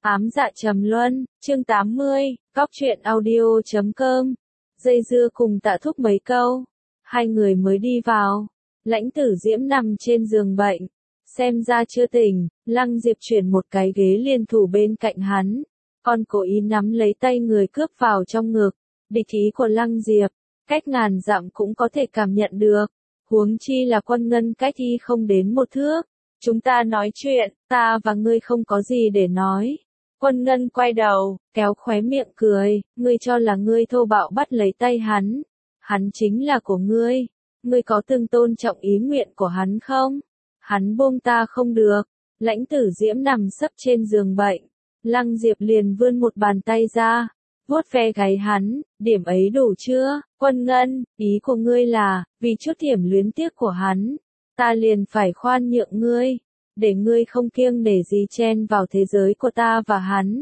Ám dạ trầm luân, chương 80, góc truyện audio.com. Dây dưa cùng Tạ Thúc mấy câu. Hai người mới đi vào. Lãnh Tử Diễm nằm trên giường bệnh. Xem ra chưa tỉnh, Lăng Diệp chuyển một cái ghế liên thủ bên cạnh hắn. Còn cố ý nắm lấy tay người cướp vào trong ngực. Địch ý của Lăng Diệp, cách ngàn dặm cũng có thể cảm nhận được. Huống chi là Quân Ngân cách y không đến một thước. Chúng ta nói chuyện, ta và ngươi không có gì để nói. Quân Ngân quay đầu, kéo khóe miệng cười, ngươi cho là ngươi thô bạo bắt lấy tay hắn. Hắn chính là của ngươi. Ngươi có từng tôn trọng ý nguyện của hắn không? Hắn buông ta không được. Lãnh Tử Diễm nằm sấp trên giường bệnh. Lăng Diệp liền vươn một bàn tay ra, vuốt ve gáy hắn, điểm ấy đủ chưa? Quân Ngân, ý của ngươi là, vì chút điểm luyến tiếc của hắn, ta liền phải khoan nhượng ngươi, để ngươi không kiêng nể gì chen vào thế giới của ta và hắn.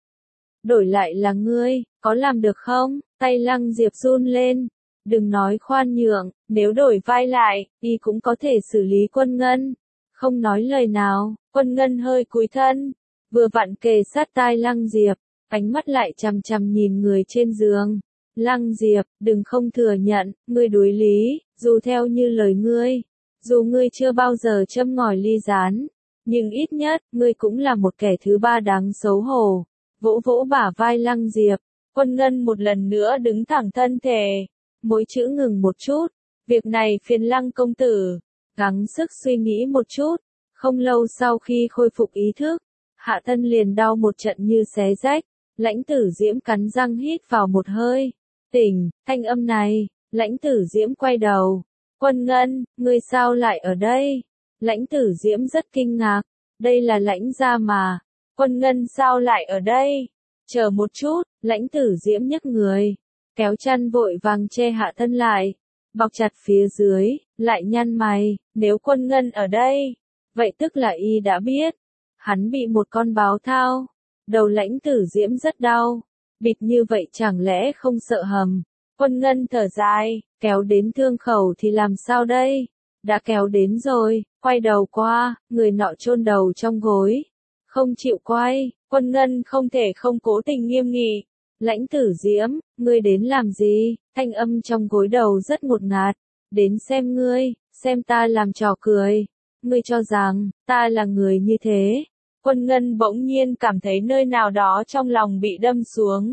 Đổi lại là ngươi, có làm được không? Tay Lăng Diệp run lên. Đừng nói khoan nhượng, nếu đổi vai lại, y cũng có thể xử lý Quân Ngân. Không nói lời nào, Quân Ngân hơi cúi thân, vừa vặn kề sát tai Lăng Diệp, ánh mắt lại chằm chằm nhìn người trên giường. Lăng Diệp, đừng không thừa nhận, ngươi đối lý, dù theo như lời ngươi, dù ngươi chưa bao giờ châm ngòi ly gián, nhưng ít nhất, ngươi cũng là một kẻ thứ ba đáng xấu hổ. Vỗ vỗ bả vai Lăng Diệp, Quân Ngân một lần nữa đứng thẳng thân thể, mỗi chữ ngừng một chút, việc này phiền Lăng công tử, gắng sức suy nghĩ một chút, không lâu sau khi khôi phục ý thức, hạ thân liền đau một trận như xé rách. Lãnh Tử Diễm cắn răng hít vào một hơi. Tỉnh, thanh âm này. Lãnh Tử Diễm quay đầu. Quân Ngân, ngươi sao lại ở đây? Lãnh Tử Diễm rất kinh ngạc. Đây là Lãnh gia mà. Quân Ngân sao lại ở đây? Chờ một chút, Lãnh Tử Diễm nhấc người, kéo chăn vội vàng che hạ thân lại, bọc chặt phía dưới, lại nhăn mày. Nếu Quân Ngân ở đây, vậy tức là y đã biết. Hắn bị một con báo thao. Đầu Lãnh Tử Diễm rất đau, bịt như vậy chẳng lẽ không sợ hầm? Quân Ngân thở dài, kéo đến thương khẩu thì làm sao đây? Đã kéo đến rồi, quay đầu qua, người nọ chôn đầu trong gối, không chịu quay. Quân Ngân không thể không cố tình nghiêm nghị. Lãnh Tử Diễm, ngươi đến làm gì? Thanh âm trong gối đầu rất ngột ngạt. Đến xem ngươi, xem ta làm trò cười. Ngươi cho rằng, ta là người như thế. Quân Ngân bỗng nhiên cảm thấy nơi nào đó trong lòng bị đâm xuống.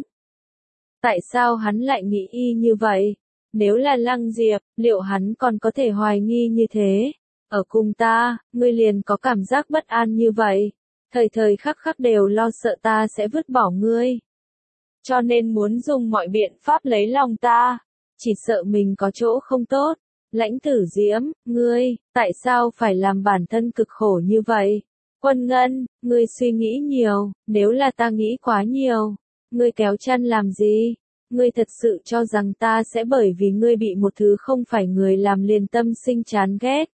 Tại sao hắn lại nghĩ y như vậy? Nếu là Lăng Diệp, liệu hắn còn có thể hoài nghi như thế? Ở cùng ta, ngươi liền có cảm giác bất an như vậy. Thời thời khắc khắc đều lo sợ ta sẽ vứt bỏ ngươi. Cho nên muốn dùng mọi biện pháp lấy lòng ta. Chỉ sợ mình có chỗ không tốt. Lãnh Tử Diễm, ngươi, tại sao phải làm bản thân cực khổ như vậy? Quân Ngân, ngươi suy nghĩ nhiều, nếu là ta nghĩ quá nhiều, ngươi kéo chăn làm gì? Ngươi thật sự cho rằng ta sẽ bởi vì ngươi bị một thứ không phải người làm liền tâm sinh chán ghét.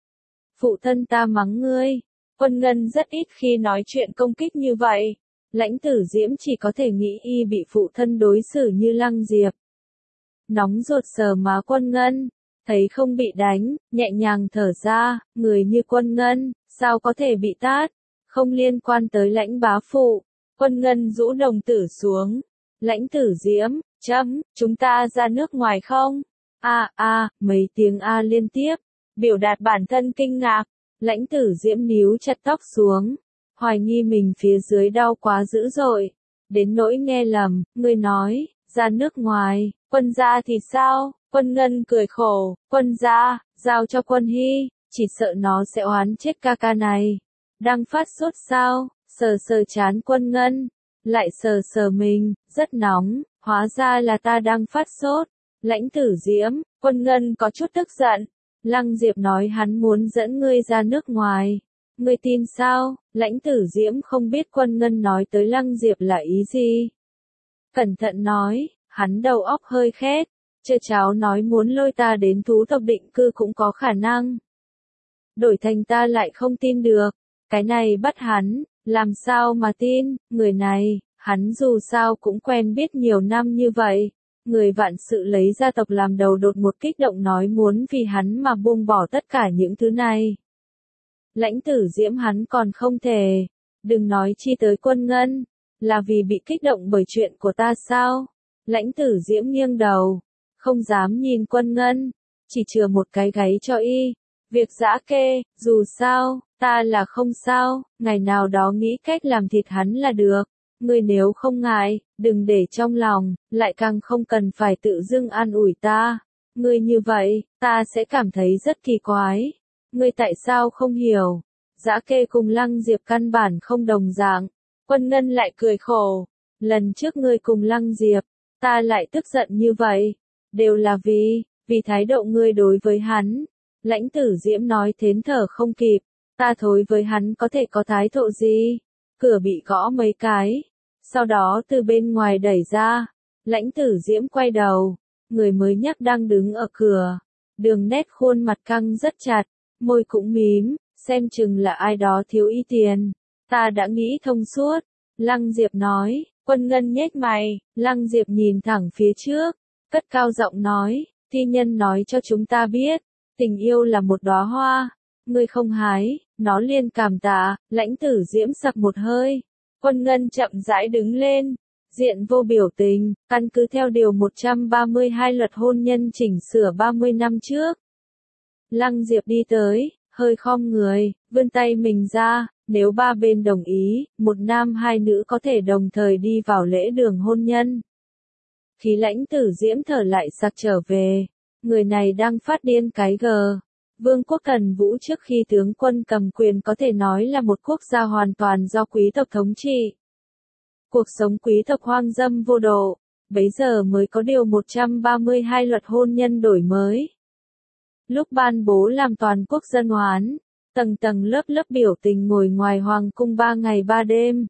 Phụ thân ta mắng ngươi. Quân Ngân rất ít khi nói chuyện công kích như vậy. Lãnh Tử Diễm chỉ có thể nghĩ y bị phụ thân đối xử như Lăng Diệp. Nóng ruột sờ má Quân Ngân, thấy không bị đánh, nhẹ nhàng thở ra, người như Quân Ngân, sao có thể bị tát, không liên quan tới Lãnh bá phụ. Quân Ngân rũ đồng tử xuống. Lãnh Tử Diễm, chúng ta ra nước ngoài không? Mấy tiếng liên tiếp, biểu đạt bản thân kinh ngạc. Lãnh Tử Diễm níu chặt tóc xuống, hoài nghi mình phía dưới đau quá dữ dội, đến nỗi nghe lầm. Ngươi nói, ra nước ngoài, Quân gia thì sao? Quân Ngân cười khổ, Quân gia, giao cho Quân Hy, chỉ sợ nó sẽ oán chết ca ca này. Đang phát sốt sao? Sờ sờ trán Quân Ngân, lại sờ sờ mình, rất nóng, hóa ra là ta đang phát sốt. Lãnh Tử Diễm, Quân Ngân có chút tức giận. Lăng Diệp nói hắn muốn dẫn ngươi ra nước ngoài. Ngươi tin sao? Lãnh Tử Diễm không biết Quân Ngân nói tới Lăng Diệp là ý gì. Cẩn thận nói, hắn đầu óc hơi khét. Chơ cháu nói muốn lôi ta đến thú tộc định cư cũng có khả năng. Đổi thành ta lại không tin được. Cái này bắt hắn, làm sao mà tin? Người này, hắn dù sao cũng quen biết nhiều năm như vậy. Người vạn sự lấy gia tộc làm đầu đột một kích động nói muốn vì hắn mà buông bỏ tất cả những thứ này. Lãnh Tử Diễm hắn còn không thể. Đừng nói chi tới Quân Ngân. Là vì bị kích động bởi chuyện của ta sao? Lãnh Tử Diễm nghiêng đầu, không dám nhìn Quân Ngân, chỉ chừa một cái gáy cho y. Việc Dã Kê, dù sao, ta là không sao, ngày nào đó nghĩ cách làm thịt hắn là được. Ngươi nếu không ngại, đừng để trong lòng, lại càng không cần phải tự dưng an ủi ta. Ngươi như vậy, ta sẽ cảm thấy rất kỳ quái. Ngươi tại sao không hiểu? Dã Kê cùng Lăng Diệp căn bản không đồng dạng. Quân Ngân lại cười khổ. Lần trước ngươi cùng Lăng Diệp, ta lại tức giận như vậy. Đều là vì thái độ ngươi đối với hắn. Lãnh Tử Diễm nói thến thở không kịp. Ta thối với hắn có thể có thái độ gì? Cửa bị gõ mấy cái. Sau đó từ bên ngoài đẩy ra. Lãnh Tử Diễm quay đầu. Người mới nhắc đang đứng ở cửa. Đường nét khuôn mặt căng rất chặt. Môi cũng mím. Xem chừng là ai đó thiếu y tiền. Ta đã nghĩ thông suốt. Lăng Diệp nói. Quân Ngân nhếch mày. Lăng Diệp nhìn thẳng phía trước. Cất cao giọng nói. Thi nhân nói cho chúng ta biết. Tình yêu là một đóa hoa. Ngươi không hái, nó liền cảm tạ. Lãnh Tử Diễm sặc một hơi. Quân Ngân chậm rãi đứng lên. Diện vô biểu tình, căn cứ theo điều 132 luật hôn nhân chỉnh sửa 30 năm trước. Lăng Diệp đi tới, hơi khom người, vươn tay mình ra, nếu ba bên đồng ý, một nam hai nữ có thể đồng thời đi vào lễ đường hôn nhân. Khi Lãnh Tử Diễm thở lại sặc trở về, người này đang phát điên cái gờ. Vương quốc Tần Vũ trước khi tướng quân cầm quyền có thể nói là một quốc gia hoàn toàn do quý tộc thống trị. Cuộc sống quý tộc hoang dâm vô độ, bấy giờ mới có điều 132 luật hôn nhân đổi mới. Lúc ban bố làm toàn quốc dân hoán, tầng tầng lớp lớp biểu tình ngồi ngoài hoàng cung 3 ngày 3 đêm.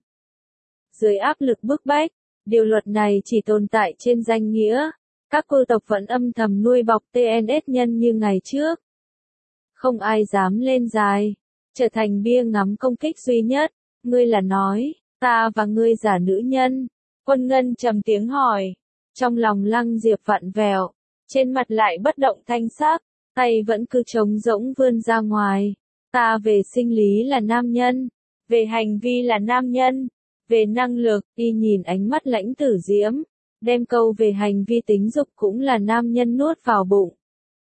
Dưới áp lực bức bách, điều luật này chỉ tồn tại trên danh nghĩa, các cô tộc vẫn âm thầm nuôi bọc TNS nhân như ngày trước. Không ai dám lên dài, trở thành bia ngắm công kích duy nhất. Ngươi là nói, ta và ngươi giả nữ nhân. Quân Ngân trầm tiếng hỏi. Trong lòng Lăng Diệp vặn vẹo, trên mặt lại bất động thanh sắc, tay vẫn cứ trống rỗng vươn ra ngoài. Ta về sinh lý là nam nhân, về hành vi là nam nhân, về năng lực, y nhìn ánh mắt Lãnh Tử Diễm, đem câu về hành vi tính dục cũng là nam nhân nuốt vào bụng.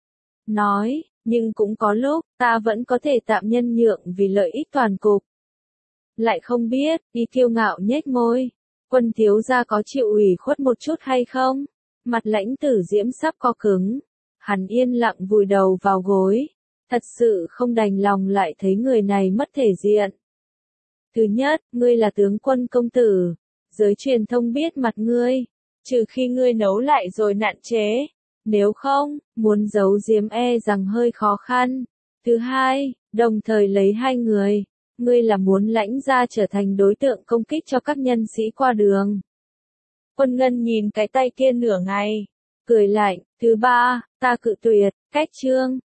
Nói, nhưng cũng có lúc, ta vẫn có thể tạm nhân nhượng vì lợi ích toàn cục. Lại không biết, y kiêu ngạo nhếch môi. Quân thiếu gia có chịu ủy khuất một chút hay không? Mặt Lãnh Tử Diễm sắp co cứng. Hắn yên lặng vùi đầu vào gối. Thật sự không đành lòng lại thấy người này mất thể diện. Thứ nhất, ngươi là tướng quân công tử. Giới truyền thông biết mặt ngươi. Trừ khi ngươi nấu lại rồi nạn chế. Nếu không, muốn giấu giếm rằng hơi khó khăn. Thứ hai, đồng thời lấy hai người. Ngươi là muốn Lãnh gia trở thành đối tượng công kích cho các nhân sĩ qua đường. Quân Ngân nhìn cái tay kia nửa ngày. Cười lạnh. Thứ ba, ta cự tuyệt, cách chương.